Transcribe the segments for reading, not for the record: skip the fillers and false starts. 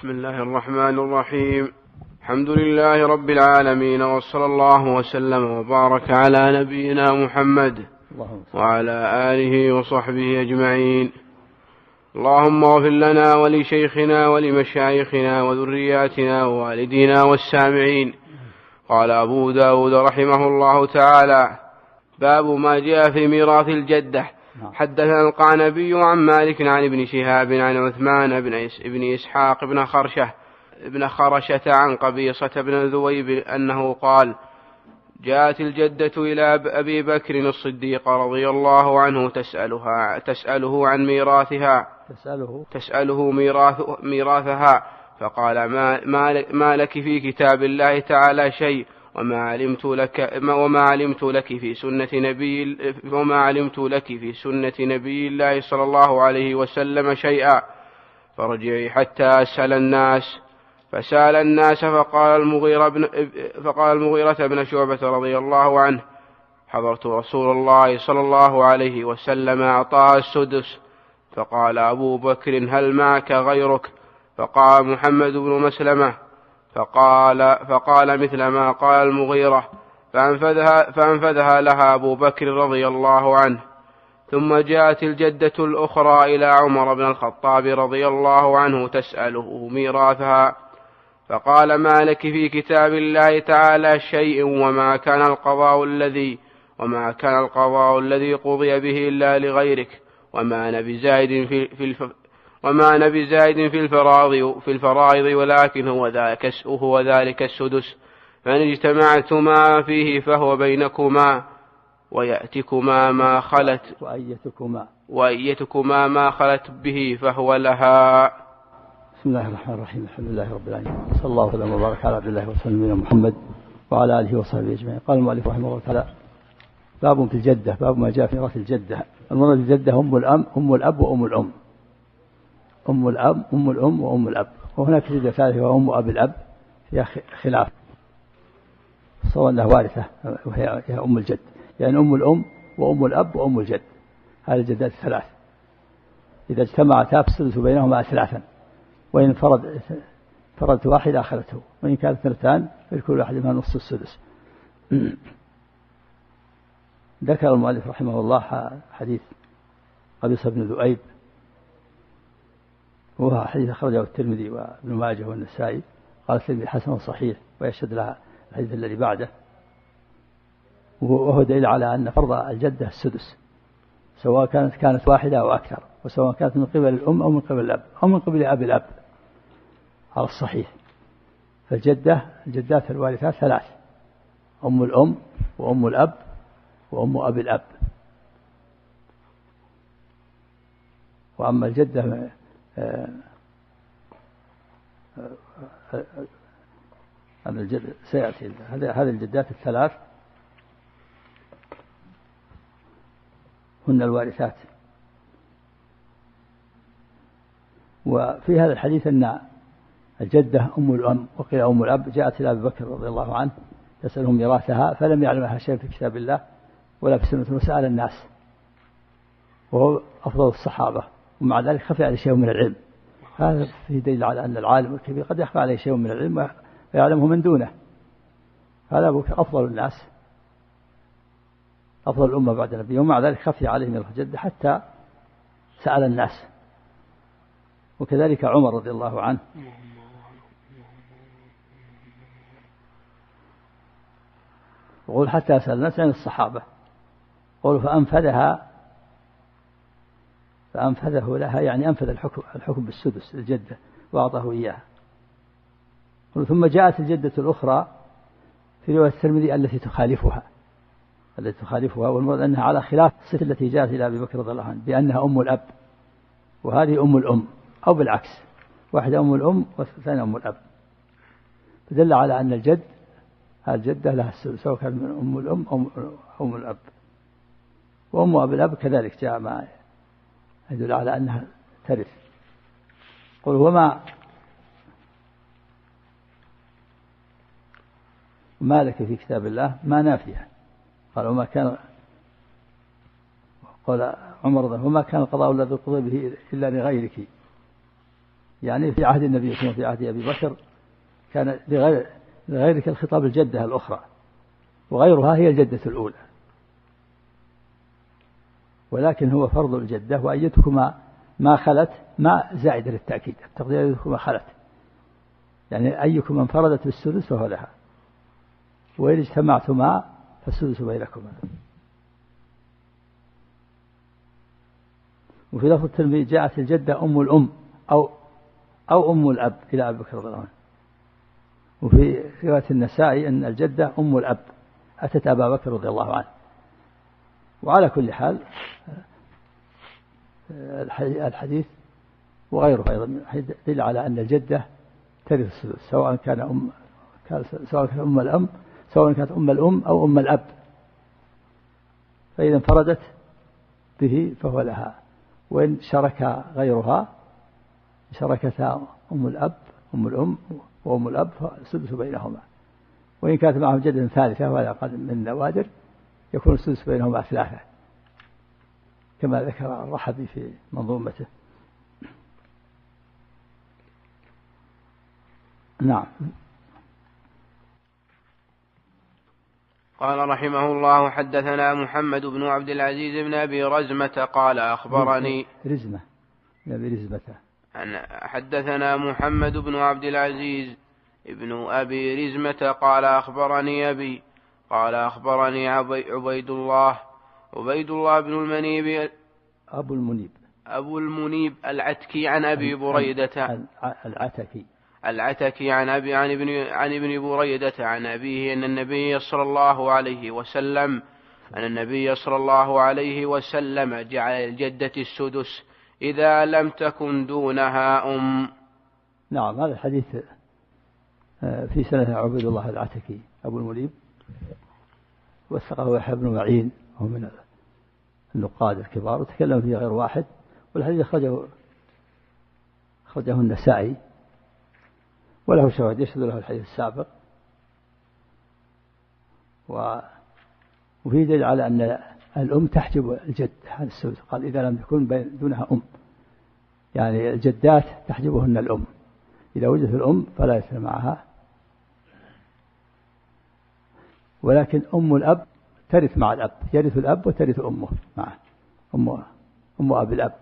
بسم الله الرحمن الرحيم. الحمد لله رب العالمين، وصلى الله وسلم وبارك على نبينا محمد وعلى آله وصحبه أجمعين. اللهم اغفر لنا ولشيخنا ولمشايخنا وذرياتنا ووالدينا والسامعين. قال أبو داود رحمه الله تعالى: باب ما جاء في ميراث الجدة. حدثنا القعنبي عن مالك عن ابن شهاب عن عثمان بن إسحاق بن خرشة عن قبيصة بن ذويب أنه قال: جاءت الجدة إلى أبي بكر الصديق رضي الله عنه تسأله عن ميراثها، ميراثها، فقال: ما لك في كتاب الله تعالى شيء، وما علمت لك في سنة نبي الله صلى الله عليه وسلم شيئا، فرجعي حتى أسأل الناس. فسأل الناس فقال المغيرة بن شعبة رضي الله عنه: حضرت رسول الله صلى الله عليه وسلم أعطاها السدس. فقال أبو بكر: هل معك غيرك؟ فقال محمد بن مسلمة، فقال مثل ما قال المغيرة، فأنفذها لها أبو بكر رضي الله عنه. ثم جاءت الجدة الأخرى إلى عمر بن الخطاب رضي الله عنه تسأله ميراثها، فقال: ما لك في كتاب الله تعالى شيء، وما كان القضاء الذي قضي به إلا لغيرك، وما أنا بزائد في الفرائض، ولكن هو ذلك السدس، فإن اجتمعتما فيه فهو بينكما، ويأتكما ما خلت به فهو لها. بسم الله الرحمن الرحيم. الحمد لله رب العالمين، صلى الله وسلم وبارك على عبد الله ورسوله محمد وعلى آله وصحبه أجمعين. قال المؤلف رحمه الله تعالى: باب في الجدة، باب ما جاء في ميراث الجدة. المراد الجدة أم الأب وأم الأم، أم الأم وأم الأب. وهناك جدة ثالثة وأم أب الأب فيها خلاف، سواء أنها وارثة وهي أم الجد، يعني أم الأم وأم الأب وأم الجد، هذه الجدات الثلاث إذا اجتمعتا فالسدس بينهما ثلاثا، وإن فرضت واحدة أخذته، وإن كانت اثنتان فلكل واحد منها نصف السدس. ذكر المؤلف رحمه الله حديث قبيصة بن ذؤيب، وهو حديث أخرجه الترمذي وابن ماجه والنسائي، قال الترمذي حسن صحيح، ويشهد لها الحديث الذي بعده، وهو دليل على أن فرض الجدة السدس، سواء كانت واحدة أو أكثر، وسواء كانت من قبل الأم أو من قبل الأب أو من قبل أب الأب على الصحيح. الجدات الوارثات ثلاث: أم الأم وأم الأب وأم أب الأب. وأما الجدة سيأتي هذه الجدات الثلاث هن الوارثات. وفي هذا الحديث أن الجدة أم الأم وقيل أم الأب جاءت إلى أبي بكر رضي الله عنه تسألهم ميراثها، فلم يعلمها شيء في كتاب الله ولا في سنة، وسأل الناس، وهو أفضل الصحابة، ومع ذلك خفي عليه شيء من العلم. هذا فيه دليل على أن العالم الكبير قد يخفى عليه شيء من العلم ويعلمه من دونه. هذا أبو بكر أفضل الناس، أفضل الأمة بعد النبي، ومع ذلك خفي عليه من الجدة حتى سأل الناس. وكذلك عمر رضي الله عنه، يقول حتى سأل الناس عن الصحابة، قالوا فأنفذه لها، يعني أنفذ الحكم بالسدس الجدة وأعطاه إياها. ثم جاءت الجدة الأخرى في رواية الترمذي التي تخالفها، والمراد أنها على خلاف الصفة التي جاءت إلى أبي بكر رضي الله عنه بأنها أم الأب، وهذه أم الأم، أو بالعكس، واحدة أم الأم والثانية أم الأب، فدل على أن الجدة لها السدس، سواء كان من أم الأم أو أم الأب. وأم أب الأب كذلك جاء ما يدل على أنها ترث. قل وما لك في كتاب الله ما نافية، قال وما كان، قال عمر وما كان القضاء الذي قضي به إلا لغيرك، يعني في عهد النبي ثم في عهد أبي بكر كان لغيرك الخطاب الجدة الأخرى، وغيرها هي الجدة الأولى، ولكن هو فرض الجدة. وأيتكما ما خلت ما زائدة للتأكيد، التقدير أيتكما خلت، يعني أيكما انفردت بالسدس فهو لها، وإن اجتمعتما فالسدس بينكما. وفي لفظ الترمذي جاءت الجدة أم الأم أو أم الأب إلى أبي بكر رضي الله عنه. وفي رواية النسائي أن الجدة أم الأب أتت أبا بكر رضي الله عنه. وعلى كل حال الحديث وغيره أيضا يدل على أن الجدة ترث السدس، سواء كانت أم الأم، سواء كانت أم الأم أو أم الأب، فإذا انفردت به فهو لها. وإن شرك غيرها، شركتا أم الأب أم الأم وأم الأب فالسدس بينهما. وإن كانت معهم جدة ثالثة ولا أقل من النوادر يكون السدس بينهما ثلاثة، كما ذكر الرحبي في منظومته. نعم. قال رحمه الله: حدثنا محمد بن عبد العزيز بن أبي رزمة قال أخبرني حدثنا محمد بن عبد العزيز ابن أبي رزمة قال أخبرني أبي قال أخبرني عبيد الله بن المنيب أبو المنيب العتكي عن أبي بريدة العتكي عن ابن بريدة عن أبيه أن النبي صلى الله عليه وسلم جعل الجدة السدس إذا لم تكن دونها أم. نعم، هذا الحديث في سنة عبيد الله العتكي أبو المنيب، وثقه يحيى بن معين وهو من النقاد الكبار، وتكلم فيه غير واحد. والحديث أخرجه النسائي وله شواهد يشهد له الحديث السابق. وفيه دليل على أن الأم تحجب الجد عن السدس، قال إذا لم تكن دونها أم، يعني الجدات تحجبهن الأم، إذا وجدت الأم فلا يصير معها. ولكن أم الأب ترث مع الأب، يرث الأب وترث أمه معه، أم أب الأب.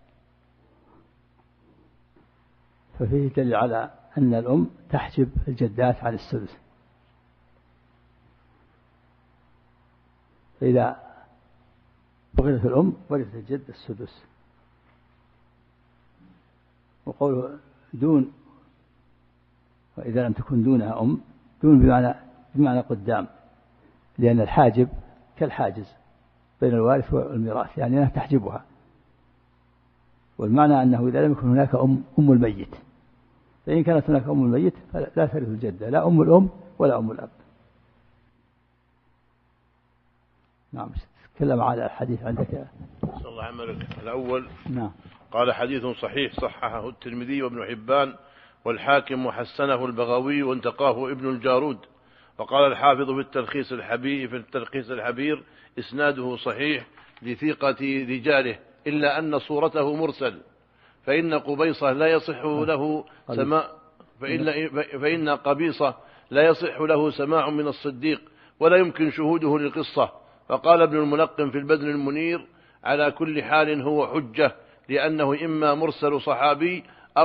ففيه دليل على أن الأم تحجب الجدات عن السدس، فإذا ورثت الأم ورثت الجد السدس. وقوله دون، وإذا لم تكن دونها أم، دون بمعنى قدام، لأن الحاجب كالحاجز بين الوارث والميراث، يعني أنها تحجبها. والمعنى أنه إذا لم يكن هناك أم الميت، فإن كانت هناك أم الميت فلا ترث الجدة، لا أم الأم ولا أم الأب. نعم. تكلم على الحديث عندك. صلى الله عملك الأول. نعم. قال حديث صحيح صححه الترمذي وابن حبان والحاكم وحسنه البغوي وانتقاه ابن الجارود. وقال الحافظ في التلخيص الحبير إسناده صحيح لثقة رجاله، إلا أن صورته مرسل، فإن قبيصة لا يصح له سماع فإن قبيصة لا يصح له سماع من الصديق ولا يمكن شهوده للقصة. فقال ابن الملقن في البدر المنير: على كل حال هو حجة، لأنه إما مرسل صحابي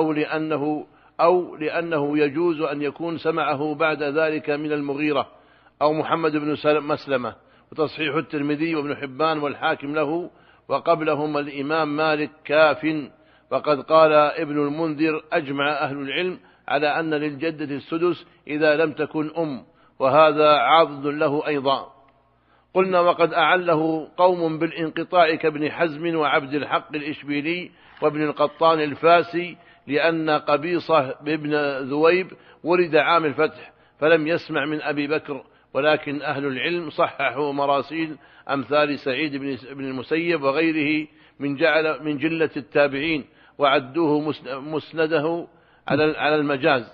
أو لأنه يجوز أن يكون سمعه بعد ذلك من المغيرة أو محمد بن مسلمة. وتصحيح الترمذي وابن حبان والحاكم له وقبلهما الإمام مالك كاف. وقد قال ابن المنذر: أجمع أهل العلم على أن للجدة السدس إذا لم تكن أم، وهذا عاضد له أيضا. قلنا: وقد أعله قوم بالانقطاع كابن حزم وعبد الحق الإشبيلي وابن القطان الفاسي، لأن قبيصة بابن ذويب ولد عام الفتح فلم يسمع من أبي بكر. ولكن أهل العلم صححوا مراسيل أمثال سعيد بن المسيب وغيره من جلة التابعين، وعدوه مسنده على المجاز،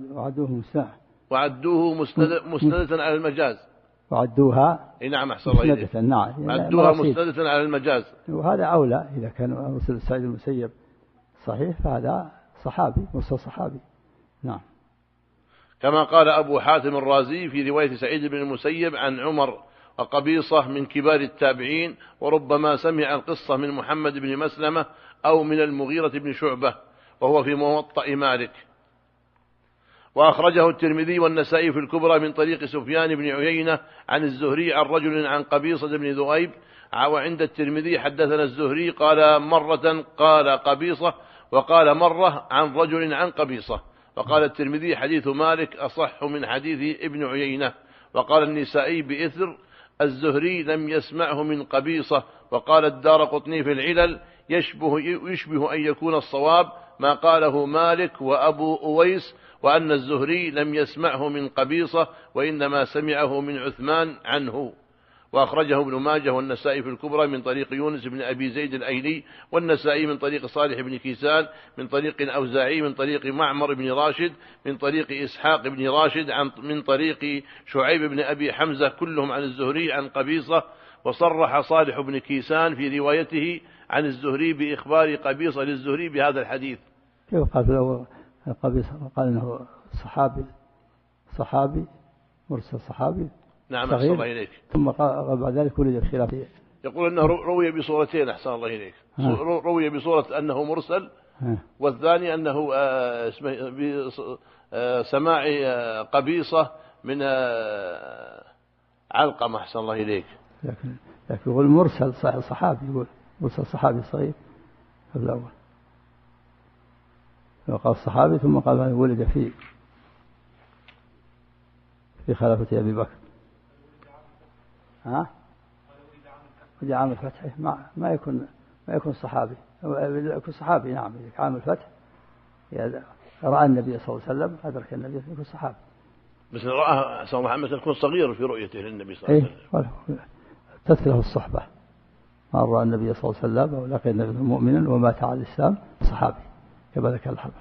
وعدوه مسندة على المجاز، وعدوها نعم أحسن مسندة، نعم، عدوها مسندة على المجاز. وهذا أولى، إذا كان مرسل سعيد المسيب صحيح فهذا صحابي، مرسل صحابي. نعم. كما قال أبو حاتم الرازي في رواية سعيد بن المسيب عن عمر وقبيصة من كبار التابعين، وربما سمع القصة من محمد بن مسلمة أو من المغيرة بن شعبة، وهو في موطأ مالك. وأخرجه الترمذي والنسائي في الكبرى من طريق سفيان بن عيينة عن الزهري عن رجل عن قبيصة بن ذؤيب، وعند الترمذي حدثنا الزهري قال مرة قال قبيصة، وقال مرة عن رجل عن قبيصة. وقال الترمذي حديث مالك أصح من حديث ابن عيينة. وقال النسائي بإثر الزهري لم يسمعه من قبيصة. وقال الدارقطني في العلل يشبه أن يكون الصواب ما قاله مالك وأبو أويس، وأن الزهري لم يسمعه من قبيصة وإنما سمعه من عثمان عنه. وأخرجه ابن ماجه والنسائي في الكبرى من طريق يونس بن أبي زيد الأيلي، والنسائي من طريق صالح بن كيسان من طريق أوزاعي من طريق معمر بن راشد من طريق إسحاق بن راشد من طريق شعيب بن أبي حمزة، كلهم عن الزهري عن قبيصة. وصرح صالح بن كيسان في روايته عن الزهري بإخبار قبيصة للزهري بهذا الحديث. كيف قال له قبيصة؟ قال إنه صحابي مرسل صحابي. نعم أحسن الله إليك. ثم قال بعد ذلك ولد الخلاف. يقول أنه روي بصورتين أحسن الله إليك. روي بصورة أنه مرسل، والثاني أنه سماع قبيصة من علقمة أحسن الله إليك. لكن يقول مرسل صحابي، يقول مرسل صحابي صغير في الأول، وقال صحابي ثم قال ولد في خلافة أبي بكر. ولد عام الفتح. ما يكون صحابي، يكون صحابي. نعم، عام الفتح رأى النبي صلى الله عليه وسلم، أدرك النبي، يكون صحابي. بس رأى صلى الله عليه وسلم يكون صغير في رؤيته للنبي صلى الله عليه وسلم. تثله الصحبة. ما رأى النبي صلى الله عليه وسلم ولقي النبي مؤمنا ومات على الإسلام صحابي، كما ذكر الحديث.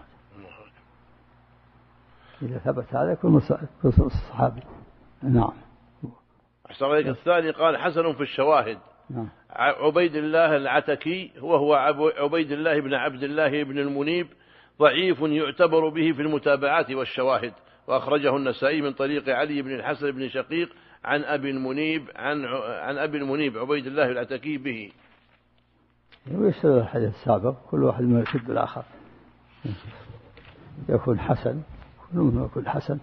إذا ثبت هذا يكون صحابي. نعم. أحسن عليك. الثاني قال حسن في الشواهد. نعم. عبيد الله العتكي وهو عبيد الله بن عبد الله بن المنيب، ضعيف يعتبر به في المتابعات والشواهد. وأخرجه النسائي من طريق علي بن الحسن بن شقيق عن أبي المنيب عن أبي المنيب عبيد الله العتكي به. ويشتغل الحديث السابق، كل واحد ما يشد الآخر يكون حسن، كل منه يكون حسن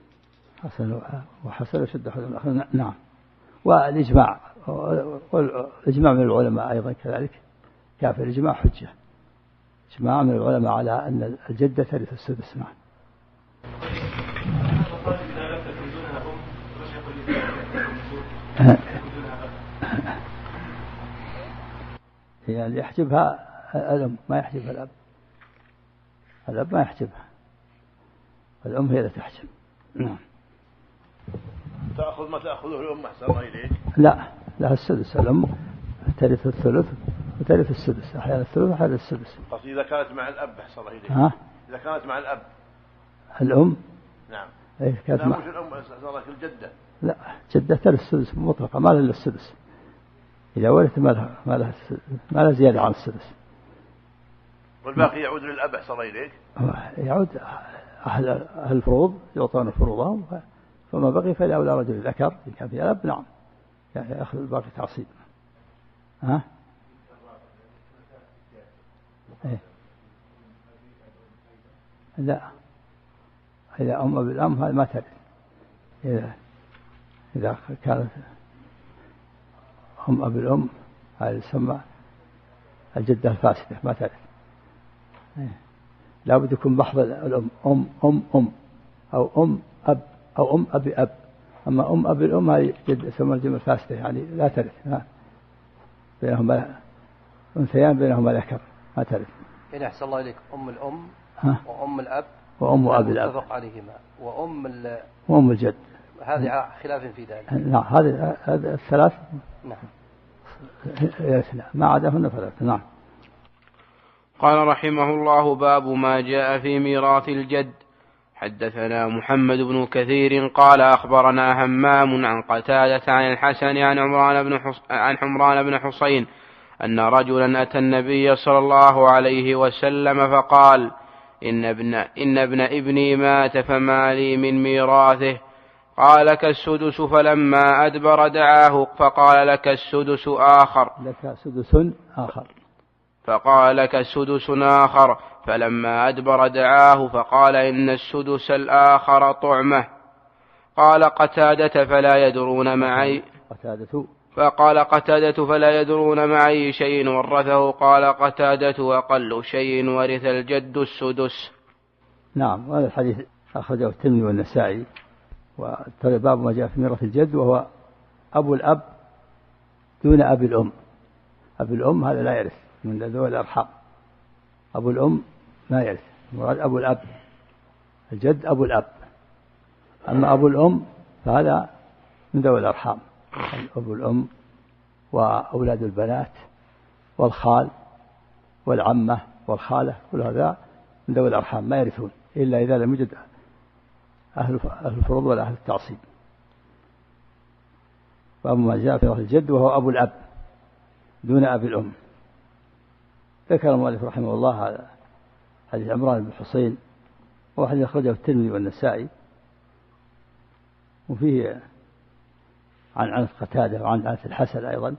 وحسن يشد أحد الآخر. نعم. والإجماع من العلماء أيضا كذلك كافر. الإجماع حجة، إجماع من العلماء على أن الجدة ترث السدس. نعم. يعني يحجبها الأم، ما يحجبها الأب. الأب ما يحجبها، الأم هي اللي تحجب. نعم. تأخذ ما تأخذه الأم أحسن الله إليك. لا، لها السدس. الأم ترث الثلث وترث السدس، أحيانا الثلث وأحيانا السدس. قصدي إذا كانت مع الأب أحسن الله إليك. إذا كانت مع الأب. الأم. نعم. إيه كانت لا مش الأم أحسن الله، الجدة. لا، جدة ترث السدس مطلقة، ما لها إلا السدس. إذا ورث ما لها زيادة عن السدس. والباقي يعود للأب أحسن الله إليك. يعود أهل الفروض يعطون فروضهم، فما بقي فلأولى رجل ذكر إن كان في الأب. نعم، يعني يأخذ الباقي تعصيب. إيه؟ لا، إذا أم بالأم هذا ما ترث. إذا كانت أم بالأم هذا يسمى الجدة الفاسدة، ما ترث. لا بد يكون محض الأم أم أو أم أب أو أم أبي أب. أما أم أبي الأم هذه جدة يسمى الجمع الفاسدة، يعني لا ترث. بينهما أنثيان بينهما ذكر، ما ترث. إذا أحسن الله إليك أم الأم وأم الأب وأم أبي الأب متفق عليهما، وأم الجد هذه خلاف في ذلك. نعم، هذه الثلاث. نعم. ما عداهن ثلاث. نعم. قال رحمه الله: باب ما جاء في ميراث الجد. حدثنا محمد بن كثير قال أخبرنا همام عن قتادة عن الحسن عن حمران بن حصين أن رجلا أتى النبي صلى الله عليه وسلم فقال: إن ابن ابني مات فما لي من ميراثه. قال لك السدس. فلما أدبر دعاه فقال لك السدس آخر. فقال لك سدس آخر. فلما أدبر دعاه فقال إن السدس الآخر طعمة. قال قتادة فلا يدرون معي. فقال قتادة فلا يدرون معي شيء ورثه. قال قتادة أقل شيء ورث الجد السدس. نعم. وهذا الحديث أخرجه الترمذي والنسائي. وباب ما جاء في ميراث الجد وهو أبو الأب دون أبي الأم. أبي الأم هذا لا يرث من ذوي الأرحام. أبو الأم ما يرث. مراد أبو الأب. الجد أبو الأب. أما أبو الأم فهذا من ذوي الأرحام. أبو الأم وأولاد البنات والخال والعمة والخالة كل هذا من ذوي الأرحام ما يرثون إلا إذا لم يوجد أهل الفروض ولا أهل التعصيب. وأما ما جاء في ميراث الجد وهو أبو الأب دون أبي الأم. ذكر المؤلف رحمه الله هذا حديث عمران بن حصين وهو حديث أخرجه الترمذي والنسائي وفيه عن عنس قتادة وعن عنس الحسن أيضا.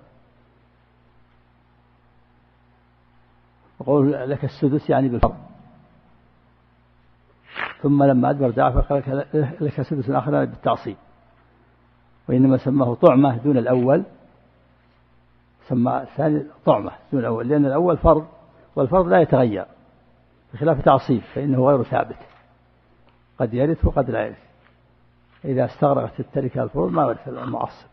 وقول لك السدس يعني بالفرض. ثم لما أدبر دعاه فقال لك سدس آخر بالتعصيب. وإنما سماه طعمة دون الأول. سمى الثاني طعمة دون الأول لأن الأول فرض والفرض لا يتغير بخلاف تعصيب فإنه غير ثابت قد يرث وقد لا يرث. إذا استغرقت التركة الفروض ما ورث المعصب.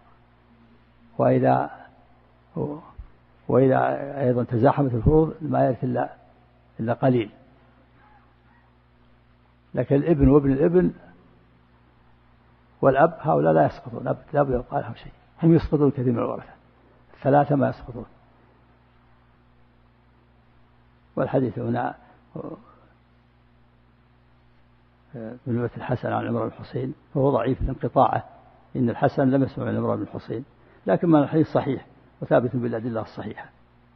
وإذا أيضا تزاحمت الفروض ما يرث إلا قليل. لكن الابن وابن الابن والأب هؤلاء لا يسقطون. لا يبقى لهم شيء. هم يسقطون كثير من الورثة. الثلاثة ما يسقطون. والحديث هنا من رواية الحسن عن عمران بن حصين وهو ضعيف لانقطاعه. إن الحسن لم يسمع من عمران بن حصين لكن من الحديث صحيح وثابت بالأدلة الصحيحة.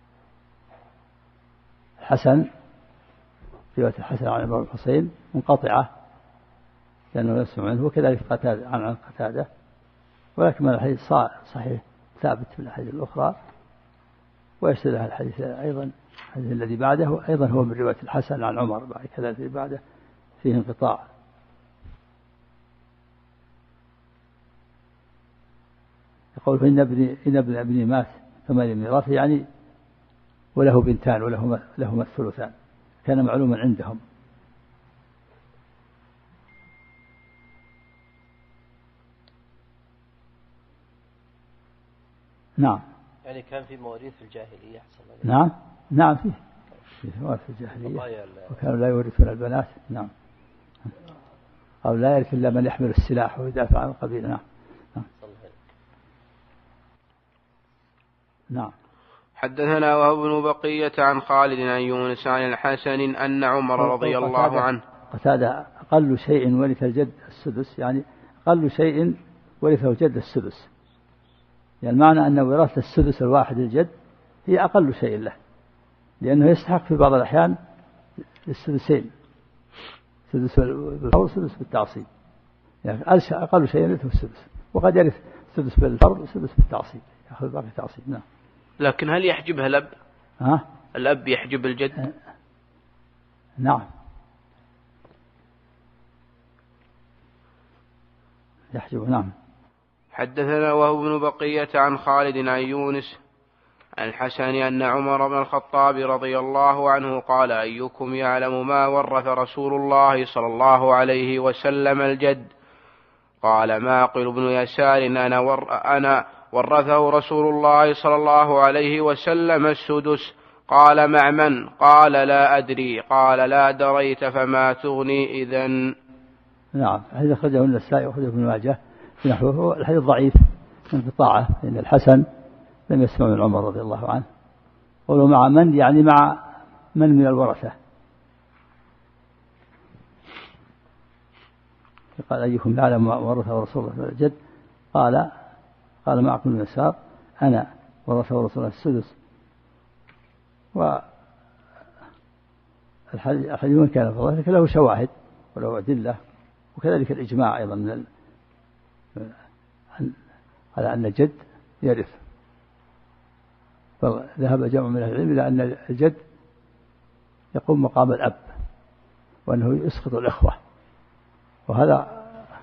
الحسن رواية الحسن عن عمران بن حصين منقطعة لأنه لا يسمع منه وكذلك قتادة عن قتادة. ولكن من الحديث صحيح ثابت في الأحاديث الأخرى. ويشتبه الحديث أيضا الحديث الذي بعده أيضا هو من رواية الحسن عن عمر بعد كذا الذي بعده فيه انقطاع. يقول فإن ابن ابني مات فما لي من ميراثه يعني وله بنتان ولهما الثلثان كان معلوما عندهم. نعم. يعني كان في مواريث في الجاهلية حصل. نعم فيه مواريث في الجاهلية وكانوا لا يورثون البنات. نعم. أو لا يرث إلا من يحمل السلاح ويدافع عن القبيلة. نعم. حدثنا وهو بن بقية عن خالد عن يونس عن الحسن أن عمر رضي الله عنه. قتادة أقل شيء ورث الجد السدس يعني أقل شيء ورثه الجد السدس. يعني معنى أن وراثة السدس الواحد الجد هي أقل شيء له لأنه يستحق في بعض الأحيان السدسين سدس بالفرض وسدس بالتعصيب. يعني أقل شيء يرثه السدس وقد يرث سدس بالفرض وسدس بالتعصيب يأخذ باقي تعصيب. نعم. لكن هل يحجبها الأب؟ الأب يحجب الجد؟ نعم يحجبه. نعم. حدثنا وهو بن بقية عن خالد عن يونس عن الحسن أن عمر بن الخطاب رضي الله عنه قال أيكم يعلم ما ورث رسول الله صلى الله عليه وسلم الجد؟ قال معقل بن يسار أنا ورثه رسول الله صلى الله عليه وسلم السدس. قال مع من؟ قال لا أدري. قال لا دريت فما تغني إذن. نعم. هذا أخرجه النسائي وأخرجه ابن ماجه في نحوه. الحديث ضعيف انقطاعه لأن الحسن لم يسمع من عمر رضي الله عنه. قولوا مع من يعني مع من الورثة. قال أيكم يعلم ما ورثه رسول الله الجد؟ قال معكم بن يسار أنا ورثه رسول الله السدس. الحديث من كان فرضا لكن له شواهد وله أدلة، وكذلك الإجماع أيضا على أن الجد يرث. فذهب جمع من العلم إلى أن الجد يقوم مقام الأب وأنه يسقط الإخوة، وهذا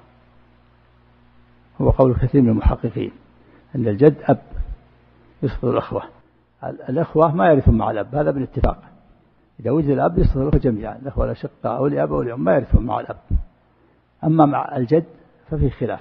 هو قول كثير من المحققين أن الجد أب يسقط الإخوة. الإخوة ما يرثون مع الأب، هذا بالاتفاق. إذا وجد الأب يسقط الإخوة جميعا، الإخوة الأشقاء أو الأب أو الأم ما يرثون مع الأب. أما مع الجد ففي خلاف،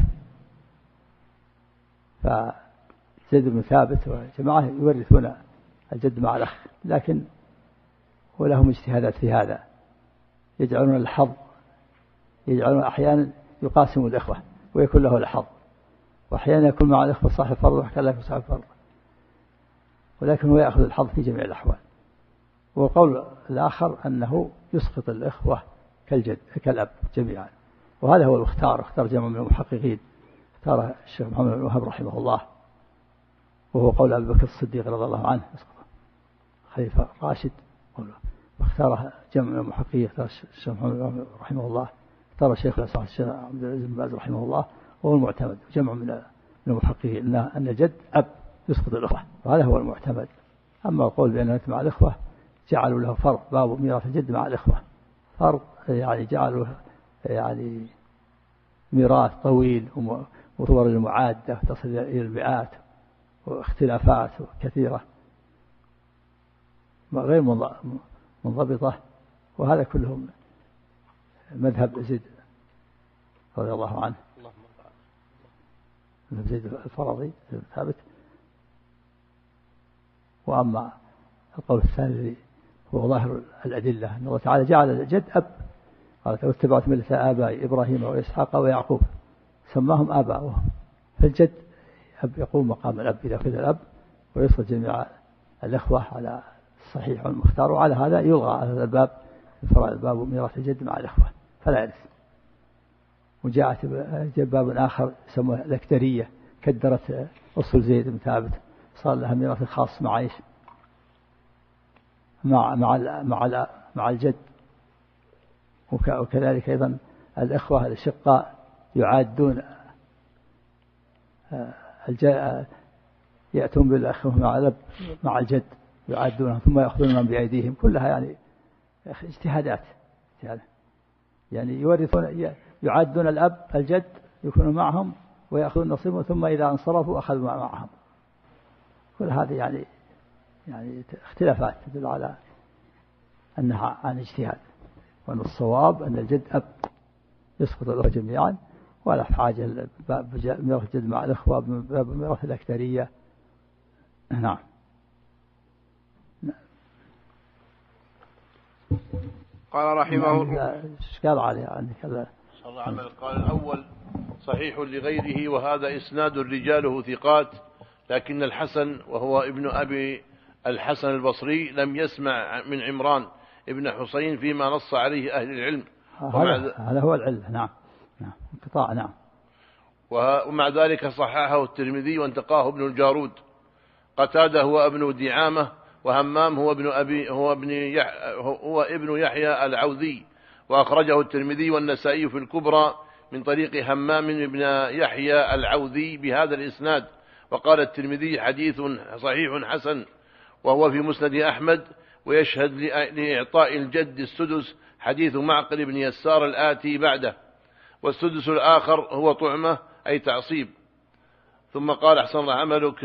فزيد بن ثابت وجماعة يورثون الجد مع الأخ، لكن ولهم اجتهادات في هذا، يجعلون الحظ، يجعلون أحيانا يقاسم الإخوة ويكون له الحظ، وأحيانا يكون مع الإخوة صاحب فرض وأحيانا لا يكون صاحب فرض، ولكن هو يأخذ الحظ في جميع الأحوال. والقول الآخر أنه يسقط الإخوة كالجد كالأب جميعا، وهذا هو المختار، اختار جمع من المحققين، اختار الشيخ محمد بن وهب رحمه الله، وهو قول أبي بكر الصديق رضي الله عنه خليفة راشد، واختار جمع من المحققين، اختار الشيخ محمد بن وهب رحمه الله، اختار الشيخ الشيخ عبد العزيز بن باز رحمه الله، وهو المعتمد. جمع من المحققين أن الجد أب يسقط الإخوة، وهذا هو المعتمد. أما القول بأنه مع الإخوة جعلوا له فرض، باب ميراث الجد مع الإخوة فرض، يعني جعلوا يعني ميراث طويل وصور المعادة تصل إلى المئات واختلافات كثيرة غير منضبطة، وهذا كلهم مذهب زيد رضي الله عنه، مذهب زيد الفرضي ثابت. وأما القول الثاني هو ظاهر الأدلة أن الله تعالى جعل الجد أب، قال واتبعت ملة آبائي إبراهيم وإسحاق ويعقوب، سماهم آباؤهم، فالجد أب يقوم مقام الأب إذا أخذ الأب، ويسقط جميع الإخوة على الصحيح والمختار، وعلى هذا يلغى هذا الباب الفرائض، باب ميراث الجد مع الإخوة فلا يرث. وجاءت باب آخر يسموه الأكدرية، كدرت أصل زيد بن ثابت، صار لها ميراث خاص مع إيش؟ مع الجد. وكذلك أيضا الإخوة الأشقاء يعادون يأتون بالأخوة مع الجد يعادونهم ثم يأخذونهم بأيديهم، كلها يعني اجتهادات، يعني يورثون يعادون الأب الجد يكونوا معهم ويأخذون نصيبهم، ثم إذا انصرفوا أخذوا معهم. كل هذه يعني اختلافات تدل على أنها عن اجتهاد، وأن الصواب أن الجد أب يسقط الأخوة جميعا، ولا حاجة ميراث الجد مع الإخوة باب ميراث الأكثرية. نعم. قال رحمه الله إشكال عليه عندك هذا عمل. قال الأول صحيح لغيره، وهذا إسناد رجاله ثقات، لكن الحسن وهو ابن أبي الحسن البصري لم يسمع من عمران ابن حسين فيما نص عليه أهل العلم. هذا هو العلة. نعم انقطاع. نعم. ومع ذلك صححه الترمذي وانتقاه ابن الجارود. قتادة هو ابن دعامة، وهمام هو ابن يحيى العوذي، وأخرجه الترمذي والنسائي في الكبرى من طريق همام بن يحيى العوذي بهذا الإسناد. وقال الترمذي حديث صحيح حسن، وهو في مسند أحمد. ويشهد لإعطاء الجد السدس حديث معقل بن يسار الآتي بعده، والسدس الآخر هو طعمة أي تعصيب. ثم قال أحسن الله عملك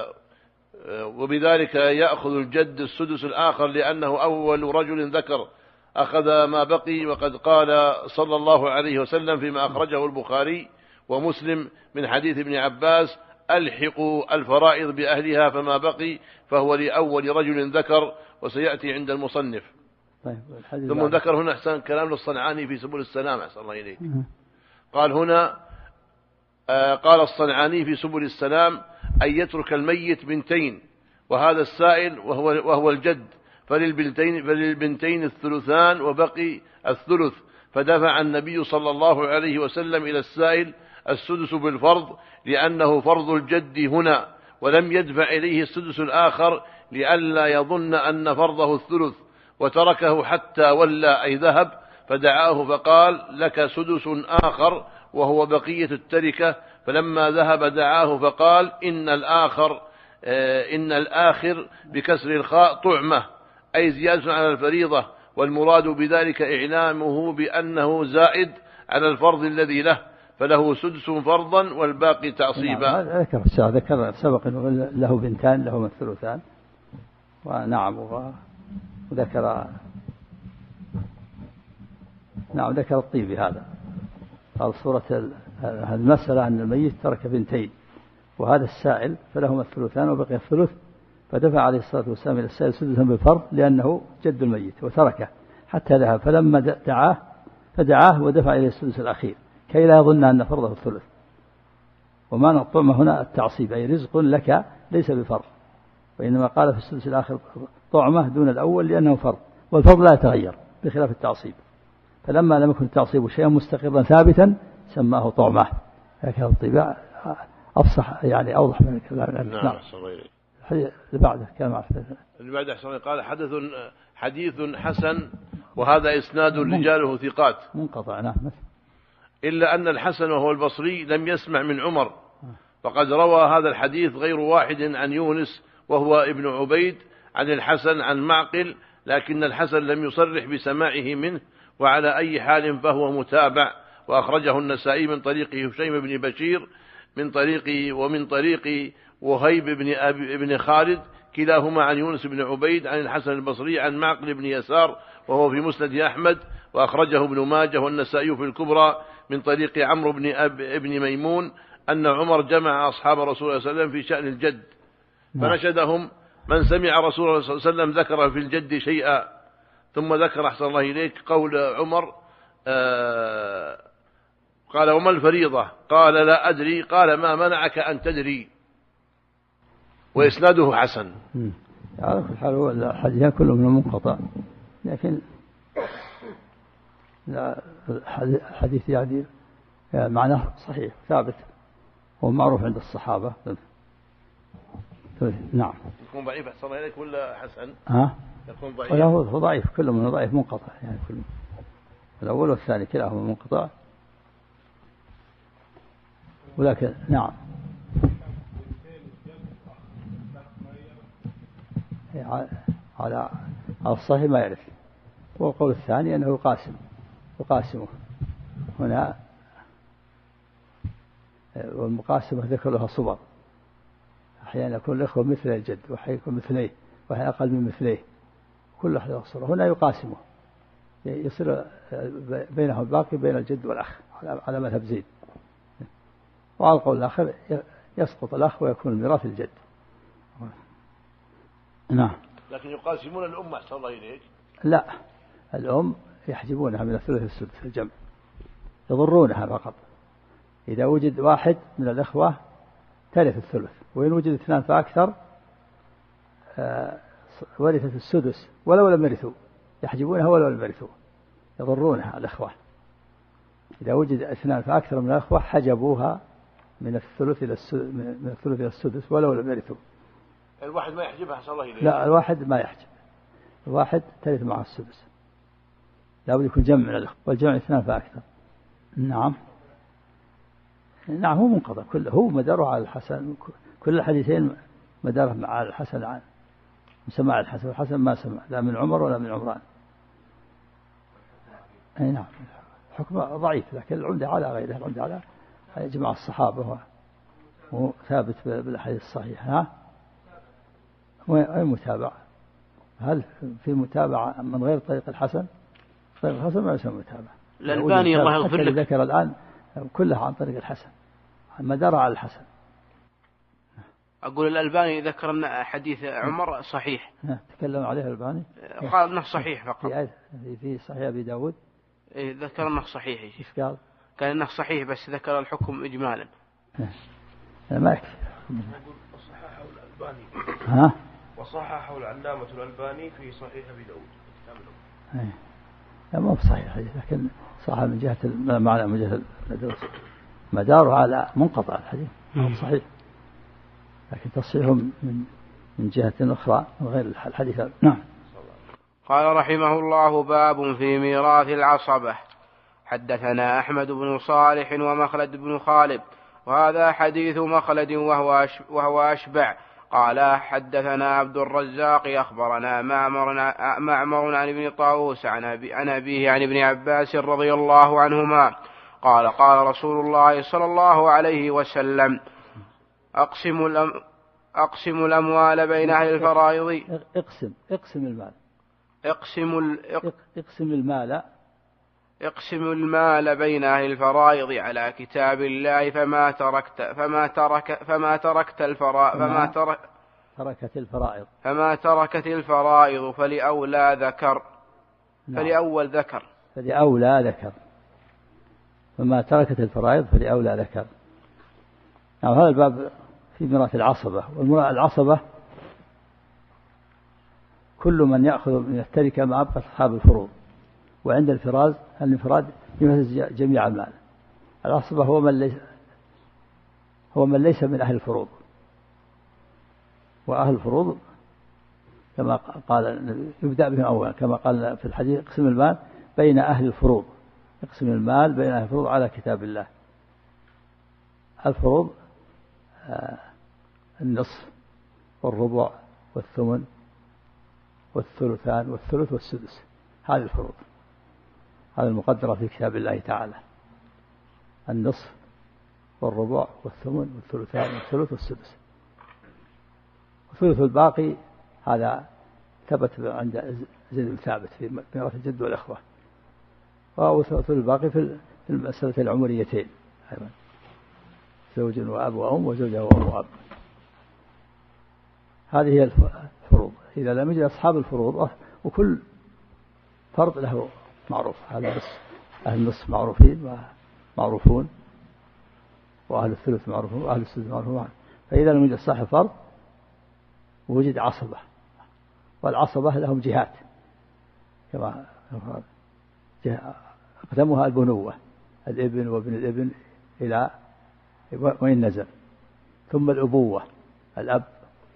وبذلك يأخذ الجد السدس الآخر لأنه أول رجل ذكر أخذ ما بقي، وقد قال صلى الله عليه وسلم فيما أخرجه البخاري ومسلم من حديث ابن عباس: ألحقوا الفرائض بأهلها فما بقي فهو لأول رجل ذكر، وسيأتي عند المصنف. طيب. ثم ذكر هنا أحسن كلام الصنعاني في سبل السلام، أحسن الله إليك. قال هنا قال الصنعاني في سبل السلام أن يترك الميت بنتين، وهذا السائل وهو الجد، فللبنتين الثلثان وبقي الثلث، فدفع النبي صلى الله عليه وسلم إلى السائل السدس بالفرض لأنه فرض الجد هنا، ولم يدفع إليه السدس الآخر لئلا يظن أن فرضه الثلث، وتركه حتى ولى أي ذهب، فدعاه فقال: لك سدس آخر وهو بقية التركة. فلما ذهب دعاه فقال: إن الآخر بكسر الخاء طعمة، أي زيادة على الفريضة، والمراد بذلك إعلامه بأنه زائد على الفرض الذي له، فله سدس فرضا والباقي تعصيبا. ذكر سبق أنه له بنتان له الثلثان، ونعم وذكر ذكر الطيبي هذا قال صورة المسألة أن الميت ترك بنتين وهذا السائل فلهما الثلثان وبقي الثلث، فدفع عليه الصلاة والسلام إلى السائل سدسا بالفرض لأنه جد الميت وتركه حتى ذهب، فلما فدعاه ودفع إليه السدس الأخير كي لا يظن أن فرضه الثلث. ومعنى الطعمة هنا التعصيب، أي رزق لك ليس بفرض، وإنما قال في السدس الآخر طعمة دون الأول لأنه فرض، والفرض لا يتغير بخلاف التعصيب، فلما لم يكن التعصيب شيئا مستقرا ثابتا سماه طعمة. هكذا الطباع أفصح يعني أوضح من الكلام. نعم. اللي بعده كلام اللي بعده قال: حديث حسن، وهذا إسناد رجاله ثقات منقطع. نعم. إلا أن الحسن وهو البصري لم يسمع من عمر، فقد روى هذا الحديث غير واحد عن يونس وهو ابن عبيد عن الحسن عن معقل، لكن الحسن لم يصرح بسماعه منه، وعلى أي حال فهو متابع، وأخرجه النسائي من طريق هشيم بن بشير ومن طريق وهيب بن خالد، كلاهما عن يونس بن عبيد عن الحسن البصري عن معقل بن يسار، وهو في مسند أحمد، وأخرجه ابن ماجه والنسائي في الكبرى من طريق عمرو بن ميمون أن عمر جمع أصحاب رسول الله صلى الله عليه وسلم في شأن الجد، فنشدهم: من سمع رسول الله صلى الله عليه وسلم ذكر في الجد شيئا، ثم ذكر أحسن الله إليك قول عمر قال: وما الفريضة؟ قال: لا أدري. قال: ما منعك أن تدري؟ وإسناده حسن. على كل حال الحديث كله من المنقطع، لكن الحديث يعني معناه صحيح ثابت ومعروف عند الصحابة. نعم. يكون ضعيف أحسن الله إليك ولا حسن؟ يكون ضعيف. ولا هو ضعيف، كله من ضعيف منقطع، يعني كله الأول والثاني كلاهما منقطع، ولكن نعم على الصحيح ما يعرف. والقول الثاني أنه يقاسمه هنا، والمقاسمة ذكر لها صور، أحيانا يكون الإخوة مثل الجد، وأحيانا يكون مثليه، وأحيانا أقل من مثليه، كل أحد له صورة. هنا يقاسمه يصير بينه الباقي بين الجد والأخ على مذهب زيد، وعلى القول الآخر يسقط الأخ ويكون الميراث الجد. نعم. لكن يقاسمون الأم أحسن الله إليك؟ لا، الأم يحجبونها من الثلث السدس الجمع، يضرونها فقط. إذا وجد واحد من الأخوة ترث الثلث، وإن وجد اثنان فأكثر ورثت السدس ولو لم يرثوا، يحجبونها ولو لم يرثوا، يضرونها الأخوة. إذا وجد اثنان فأكثر من الأخوة حجبوها من الثلث إلى السدس ولو لم يرثوا. الواحد ما يحجبها أحسن الله إليك؟ لا، الواحد ما يحجب، الواحد ترث معه السدس، لا بد يكون جمع من الأخوة، والجمع اثنان فأكثر. نعم. هو منقطع كله، هو مداره على الحسن، كل الحديثين مداره على الحسن عن سماع الحسن، والحسن ما سمع لا من عمر ولا من عمران. أي نعم، حكم ضعيف، لكن العمدة على غيره، العمدة على جماعة الصحابة وثابت بالحديث الصحيح. أي متابعة؟ هل في متابعة من غير طريق الحسن؟ طريق الحسن ما يسمى متابعة. الألباني الله يغفر له ذكر الآن كلها عن طريق الحسن، مدار على الحسن. أقول الألباني ذكر أن حديث عمر صحيح. تكلم عليه الألباني، قال أنه صحيح فقط. في صحيح أبي داود ذكر أنه صحيح. إيش قال؟ قال أنه صحيح بس ذكر الحكم إجمالا. ما يكفي. وصححه الألباني. وصححه العلامة الألباني في صحيح أبي داود. لا، ما هو صحيح، لكن صح من جهة المعنى، من جهة مداره على منقطع الحديث صحيح، لكن تصحيحه من جهة أخرى من غير الحديث. نعم. قال رحمه الله: باب في ميراث العصبة. حدثنا أحمد بن صالح ومخلد بن خالد، وهذا حديث مخلد وهو أشبع. قال: حدثنا عبد الرزاق أخبرنا معمر عن ابن طاووس عن أبيه عن ابن عباس رضي الله عنهما قال: قال رسول الله صلى الله عليه وسلم: أقسم الأموال بين أهل الفرائض. اقسم المال. اقسم المال بين أهل الفرائض على كتاب الله فما تركت الفرائض فلأولى ذكر. فما تركت الفرائض فلأولى ذكر. يعني هذا الباب في ميراث العصبة. والعصبة كل من يأخذ من التركة ما أبقى أصحاب الفروض. وعند الانفراد يمثل جميع المال. العصبة هو من ليس من أهل الفروض. وأهل الفروض كما قال يبدأ بهم أولا، كما قال في الحديث: اقسم المال بين أهل الفروض. اقسم المال بين أهل الفروض على كتاب الله. الفروض النصف والربع والثمن والثلثان والثلث والسدس. هذه الفروض، هذا المقدرة في كتاب الله تعالى: النصف والربع والثمن والثلثان والثلث والسدس. الثلث الباقي هذا ثبت عند زيد بن ثابت في ميراث الجد والإخوة، والثلث الباقي في المسألة العمريتين أيضا: زوج وأب وأم وزوجة وأم وأب. هذه هي الفروض. إذا لم يجد أصحاب الفروض، وكل فرض له معروف، هذا بس أهل النصف معروفون، وأهل الثلث معروفون، وأهل السدس معروفون. فإذا لم يجد صاحب فرض وجد عصبة، والعصبة لهم جهات كما أقدمها البنوة: الابن وابن الابن إلى وين نزل، ثم الأبوة الأب،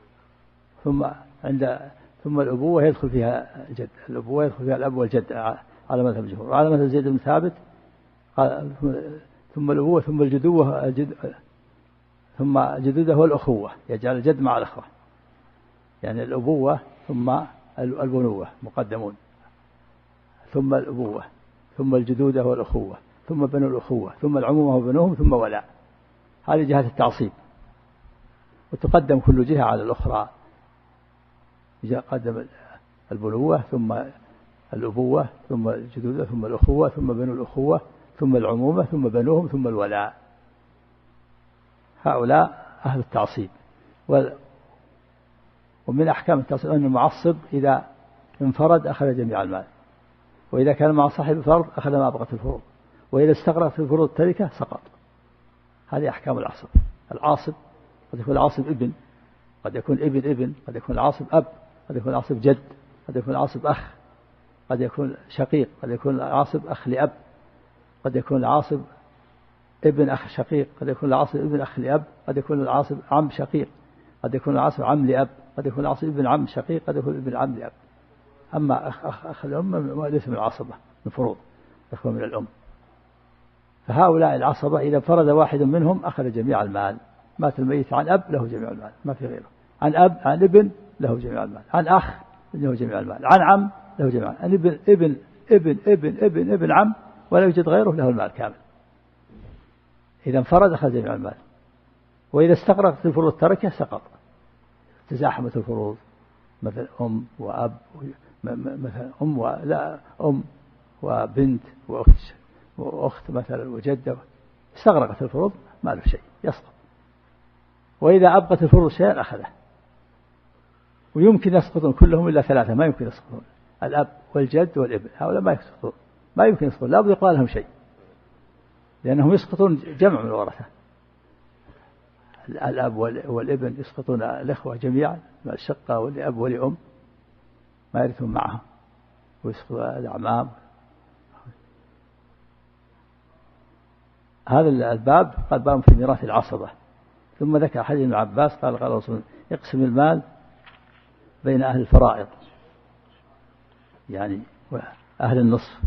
ثم الأبوة يدخل فيها الجد. الأبوة يدخل فيها الأب والجد على مذهب الجمهور. وعلى مذهب زيد بن ثابت قال: ثم الأبوة ثم الجدوة ثم الجدودة والأخوة، يجعل الجد مع الأخوة. يعني الأبوة ثم البنوة مقدمون، ثم الأبوة ثم الجدودة والأخوة ثم بنو الأخوة ثم العمومة وبنوهم ثم ولاء. هذه جهة التعصيب، وتقدم كل جهة على الأخرى. قدم البنوة ثم الأبوة ثم الجدودة ثم الأخوة ثم بنو الأخوة ثم العمومة ثم بنوهم ثم الولاء. هؤلاء أهل التعصيب. ومن أحكام التعصيب أن المعصب إذا انفرد أخذ جميع المال، وإذا كان مع صاحب الفرض أخذ ما بقت الفروض، وإذا استغرق في الفروض التركة سقط. هذه أحكام العصب. العاصب قد يكون العاصب ابن، قد يكون ابن، قد يكون العاصب أب، قد يكون العاصب جد، قد يكون العاصب أخ، قد يكون شقيق، قد يكون العاصب أخ لأب، قد يكون العاصب ابن أخ شقيق، قد يكون العاصب ابن أخ لأب، قد يكون العاصب عم شقيق، قد يكون العاصب عم لأب، قد يكون العاصب ابن عم شقيق، قد يكون ابن عم لأب. أما أخ الأم ليس من العصبة، من فروض إخوة من الأم. فهؤلاء العصبة إذا فرد واحد منهم أخذ جميع المال. مات الميت عن أب له جميع المال، ما في غيره. عن أب عن ابن له جميع المال، عن أخ له جميع المال، عن عم له جميع المال، عن ابن عم ولا يوجد غيره له المال كامل. إذا انفرد أخذ جميع المال. وإذا استغرقت الفروض التركة سقط. تزاحمت الفروض، مثل أم وأب، مثلا أم وبنت وأخت مثلا وجدة، استغرقت الفروض ما له شيء يسقط. وإذا أبقت الفروض شيئا أخذه. ويمكن يسقطون كلهم إلا ثلاثة، ما يمكن يسقطون: الأب والجد والابن. هؤلاء ما يمكن يسقطون، لا بد يقال لهم شيء، لأنهم يسقطون جمع من الورثة. الأب والابن يسقطون الإخوة جميعا، مع الشقة والأب والأم ما يرثون معهم، ويسقط الأعمام. هذا الباب قال: باب في ميراث العصبة. ثم ذكر حديث ابن عباس قال: قال رسول الله: اقسم المال بين أهل الفرائض. يعني أهل النصف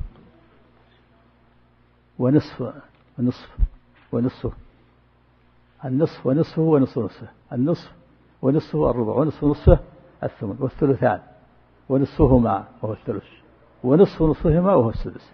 ونصف ونصف ونصف، النصف ونصفه ونصف نصفه، النصف ونصفه الربع، ونصف نصفه الثمن، والثلثان ونصفهما وهو الثلث، ونصف نصفهما وهو السدس.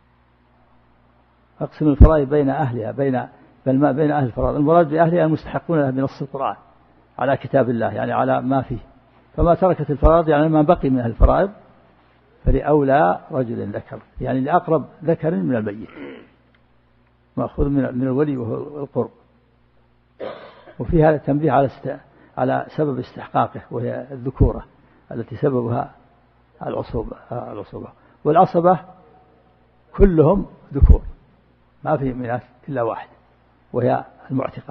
أقسم الفرائض بين أهلها بين أهل الفرائض، المراد بأهلها المستحقون لها بنص القرآن على كتاب الله، يعني على ما فيه. فما تركت الفرائض يعني ما بقي من أهل الفرائض فلأولى رجل ذكر، يعني لأقرب ذكر من الميت، مأخوذ من الولي وهو القرب. وفي هذا تنبيه على سبب استحقاقه، وهي الذكورة التي سببها العصوبة. والعصبة كلهم ذكور، ما في من إلا واحد وهي المعتقة.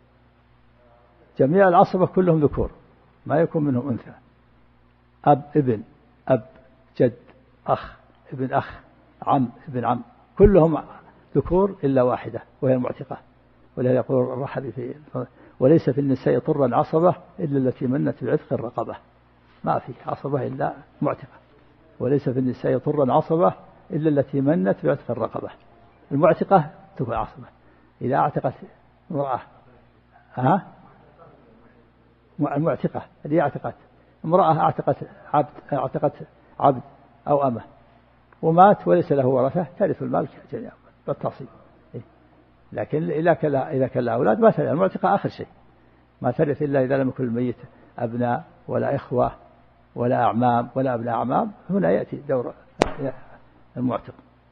جميع العصبة كلهم ذكور، ما يكون منهم أنثى، أب ابن أب جد أخ ابن أخ عم ابن عم، كلهم ذكور إلا واحدة وهي المعتقة. ولهذا يقول الرحبي وليس في النساء طرا عصبة إلا التي منت بعتق الرقبة، ما في عصبة إلا معتقة. وليس في النساء طرا عصبة إلا التي منت بعتق الرقبة. المعتقة تكون عصبة إذا اعتقت امرأة، المعتقة اللي اعتقت امرأة اعتقت عبد أو أمة ومات وليس له ورثة، ترث المال جميعا بالتصيب. لكن إذا كان له أولاد ما ترث. المعتقة آخر شيء، ما ترث إلا إذا لم يكن الميت أبناء ولا إخوة ولا أعمام ولا أبناء أعمام، هنا يأتي دور المعتق.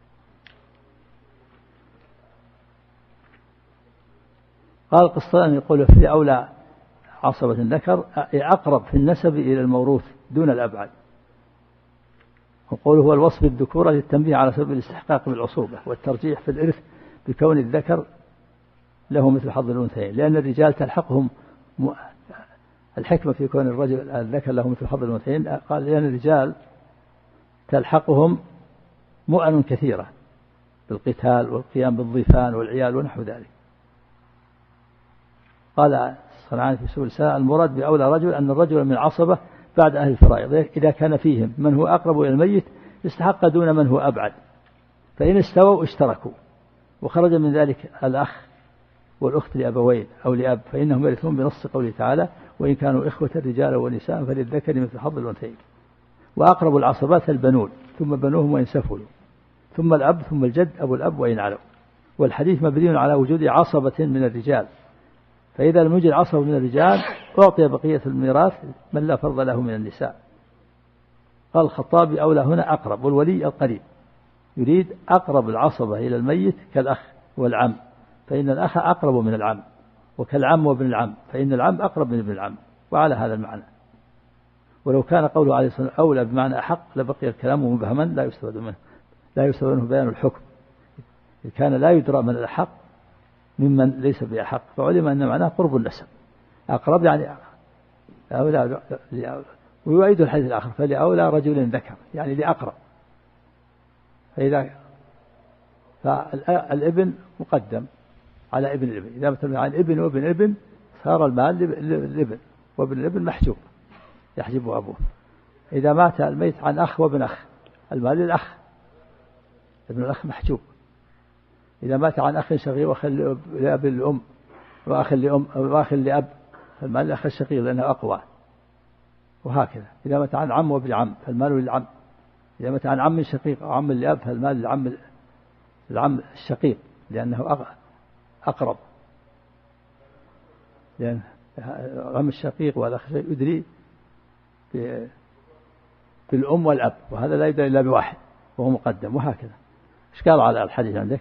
قال القسطلاني يقول في أولى عصبة الذكر أقرب في النسب إلى الموروث دون الأبعد. وقوله هو الوصف بالذكورة للتنبيه على سبب الاستحقاق بالعصوبة والترجيح في الإرث بكون الذكر له مثل حظ الأنثيين، لأن الرجال تلحقهم الحكمة في كون الرجل الذكر له مثل حظ الأنثيين، قال لأن الرجال تلحقهم مؤن كثيرة بالقتال والقيام بالضيفان والعيال ونحو ذلك. قال الصنعاني في سبل السلام المراد بأولى رجل أن الرجل من العصبة بعد أهل الفرائض إذا كان فيهم من هو أقرب إلى الميت استحق دون من هو أبعد، فإن استووا اشتركوا وخرج من ذلك الأخ والأخت لأبوين أو لأب فإنهم يرثون بنص قوله تعالى وإن كانوا إخوة رجالا ونساء فللذكر مثل حظ الأنثيين. وأقرب العصبات البنون ثم بنوهم وإن سفلوا ثم الأب ثم الجد أبو الأب وإن علوا. والحديث مبني على وجود عصبة من الرجال، فإذا لم يوجد عصبة من الرجال أعطي بقية الميراث من لا فرض له من النساء. قال الخطابي أولى هنا أقرب، والولي القريب، يريد أقرب العصبة إلى الميت كالأخ والعم، فإن الأخ أقرب من العم، وكالعم وابن العم، فإن العم أقرب من ابن العم، وعلى هذا المعنى. ولو كان قوله عليه الصلاة والسلام أولى بمعنى أحق لبقي الكلام مبهما لا يستفاد منه بيان الحكم، إذ كان لا يدرى من الأحق ممن ليس بأحق، فعلم أن معناه قرب النسب. أقرب يعني أولى، ويؤيد الحديث الآخر فلأولى رجل ذكر يعني لأقرب. فالابن مقدم على ابن الابن، إذا مثل عن ابن وابن ابن صار المال للابن، وابن الابن محجوب يحجبه أبوه. إذا مات الميت عن أخ وابن أخ المال للأخ، ابن الأخ محجوب. إذا مات عن أخ شقيق وأخ لأب الأم وأخ لأب فالمال للأخ الشقيق لأنه أقوى، وهكذا. إذا مات عن عم وابن عم فالمال للعم. إذا مات عن عم شقيق أو عم لأب فالمال للعم الشقيق لأنه أقرب، لأن العم الشقيق والأخ الشقيق يدري بالأم والأب، وهذا لا يدري إلا بواحد وهو مقدم، وهكذا. إشكال على الحديث عندك؟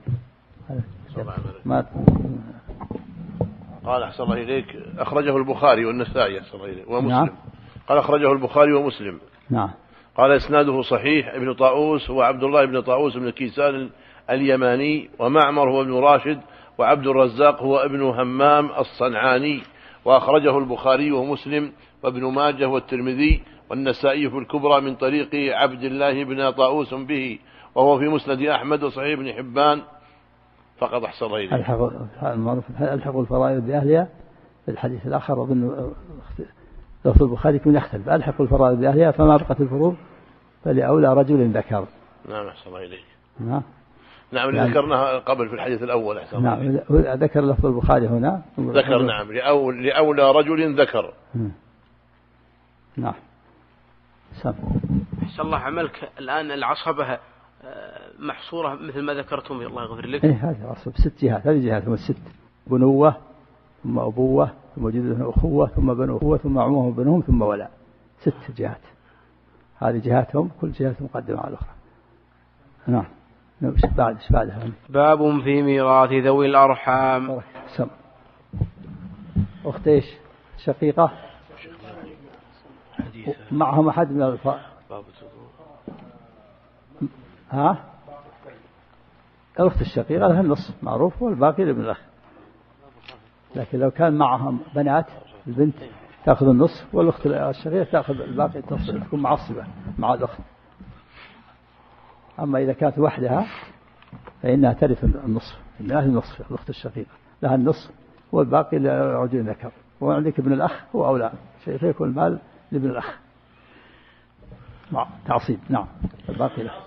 قال أحسن الله إليك أخرجه البخاري والنسائي أحسن الله إليك ومسلم. نعم. قال أخرجه البخاري ومسلم. نعم. قال إسناده صحيح. ابن طاووس هو عبد الله بن طاووس بن كيسان اليماني، ومعمر هو ابن راشد، وعبد الرزاق هو ابن همام الصنعاني. وأخرجه البخاري ومسلم وابن ماجه والترمذي والنسائي في الكبرى من طريق عبد الله بن طاووس به، وهو في مسند أحمد وصحيح ابن حبان فقد أحسن إليه. ألحق الفرائض بأهلها في الحديث الآخر لفظ البخاري يكون يختلف. ألحق الفرائض بأهلها فما بقت الفروض فلأولى رجل ذكر. نعم أحسن الله إليك. نعم يعني ذكرناها قبل في الحديث الأول. أحسن. نعم ذكر لفظ البخاري هنا ذكر. نعم لأولى رجل ذكر. نعم. أحسن الله عملك. الآن العصبة محصورة مثل ما ذكرتم الله يغفر لك. هذه عصب 6 جهات. هذه جهاتهم 6: بنوة ثم أبوة ثم جدة أخوة ثم بنو أخوة ثم عموهم وبنوهم ثم ولاء. 6 جهات. هذه جهاتهم، كل جهة مقدمة على الأخرى. نعم. بعدها باب في ميراث ذوي الأرحام. أخت إيش؟ شقيقة معهم أحد من الأخت الشقيقة لها النصف معروف، والباقي لابن الأخ. لكن لو كان معهم بنات، البنت تأخذ النصف والأخت الشقيقة تأخذ الباقي، تكون معصبة مع الأخت. أما إذا كانت وحدها فإنها ترث النصف، لها النصف. الأخت الشقيقة لها النصف والباقي لرجل ذكر. وعندك ابن الأخ هو أولى شيء، فيكون المال لابن الأخ مع تعصيب. نعم الباقي له.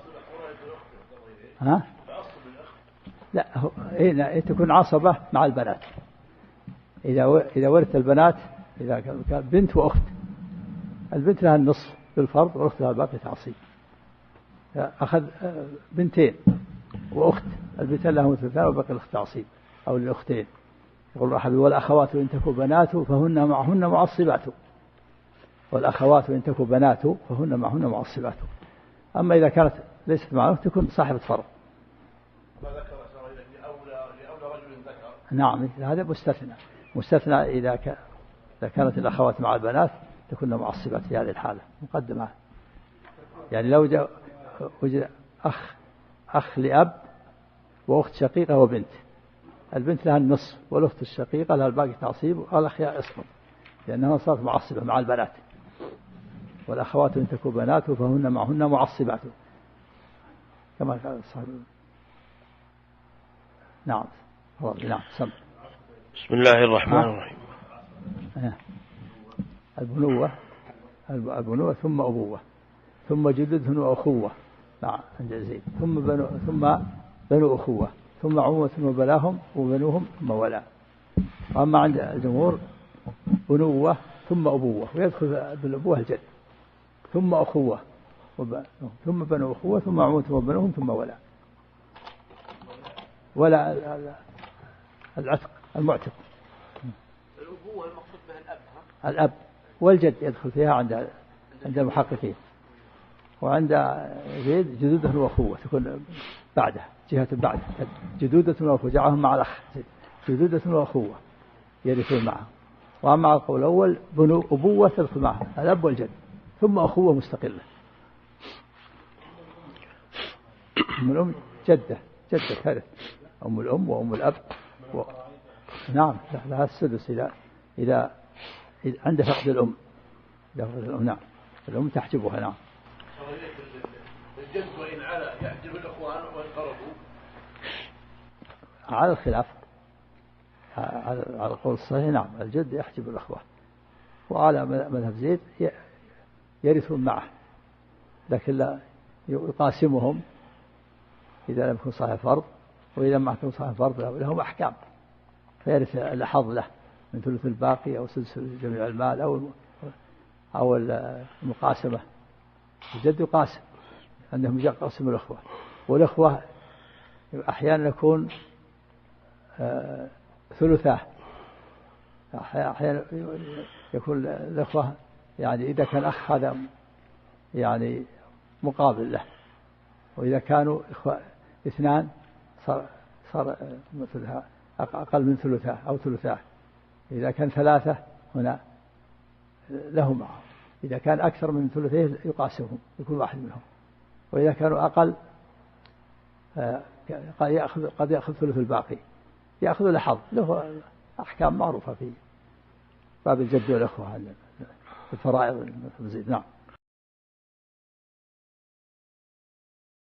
لا هي تكون عصبة مع البنات. إذا ورث البنات، إذا كان بنت وأخت، البنت لها النصف بالفرض والأخت لها الباقي تعصيب. أخذ بنتين وأخت، البنتين لهم الثلثان وباقي الأخت تعصيب، أو للأختين. يقول أحد: والأخوات إن تكن بنات فهن معهن معصبات. والأخوات إن تكن بنات فهن معهن معصبات. أما إذا كانت ليست معه تكون صاحبة فرض. لأولى رجل ذكر. نعم هذا مستثنى إذا كانت الأخوات مع البنات تكون معصبات في هذه الحالة مقدمة. يعني لو وجد أخ لأب وأخت شقيقة وبنت، البنت لها النصف والأخت الشقيقة لها الباقي تعصيب، والأخ يسقط لأنها صارت معصبة مع البنات. والأخوات إن تكون بنات فهن معهن معصبات كما قال الصحابي. نعم. سم. بسم الله الرحمن الرحيم. البنوة ثم أبوة ثم جدد وأخوة. نعم عند زيد. ثم بنو أخوة ثم عموة وبلاهم وبنوهم ثم ولا. وأما عند الجمهور بنوة ثم أبوة، ويدخل بالأبوة الجد، ثم أخوة ثم بنو أخوة ثم عموة وبنوهم ثم ولا العتق المعتق. الأبوة المقصود بها الأب والجد يدخل فيها عند المحققين. وعند زيد جدودة وأخوة تكون بعده، جهة بعده، جدودة وأخوة جعلهم مع الأخ، جدودة وأخوة يرثون معه. وأما القول الأول بنو أبوة تدخل معه الأب والجد، ثم أخوة مستقلة. أم الأم جدة ترث، أم الأم وأم الأب نعم لها السدس إذا عند فقد الأم. نعم الأم تحجبها. نعم. الجد وإن علا يحجب الأخوان وإن قربوا. على الخلاف، على القول الصحيح نعم الجد يحجب الأخوة. وعلى مذهب زيد يرثون معه، لكن لا يقاسمهم إذا لم يكن صاحب فرض، وإذا ما كان صاحب فرض لهم أحكام، فيرث الحظ له من ثلث الباقي أو سدس جميع المال أو المقاسمة. الجد يقاسم، أنهم يقاسم الأخوة، والأخوة أحيانا يكون ثلثاه، أحيانا يكون الأخوة يعني إذا كان أخ هذا يعني مقابل له، وإذا كانوا إخوة اثنان صار مثلها أقل من ثلثاه أو ثلثاه. إذا كان ثلاثة هنا لهم معه، إذا كان أكثر من ثلثيه يقاسمهم يكون واحد منهم. وإذا كانوا أقل قد يأخذ ثلث الباقي، يأخذ لحظ له أحكام معروفة في باب الجد والأخوة في الفرائض المزيد. نعم.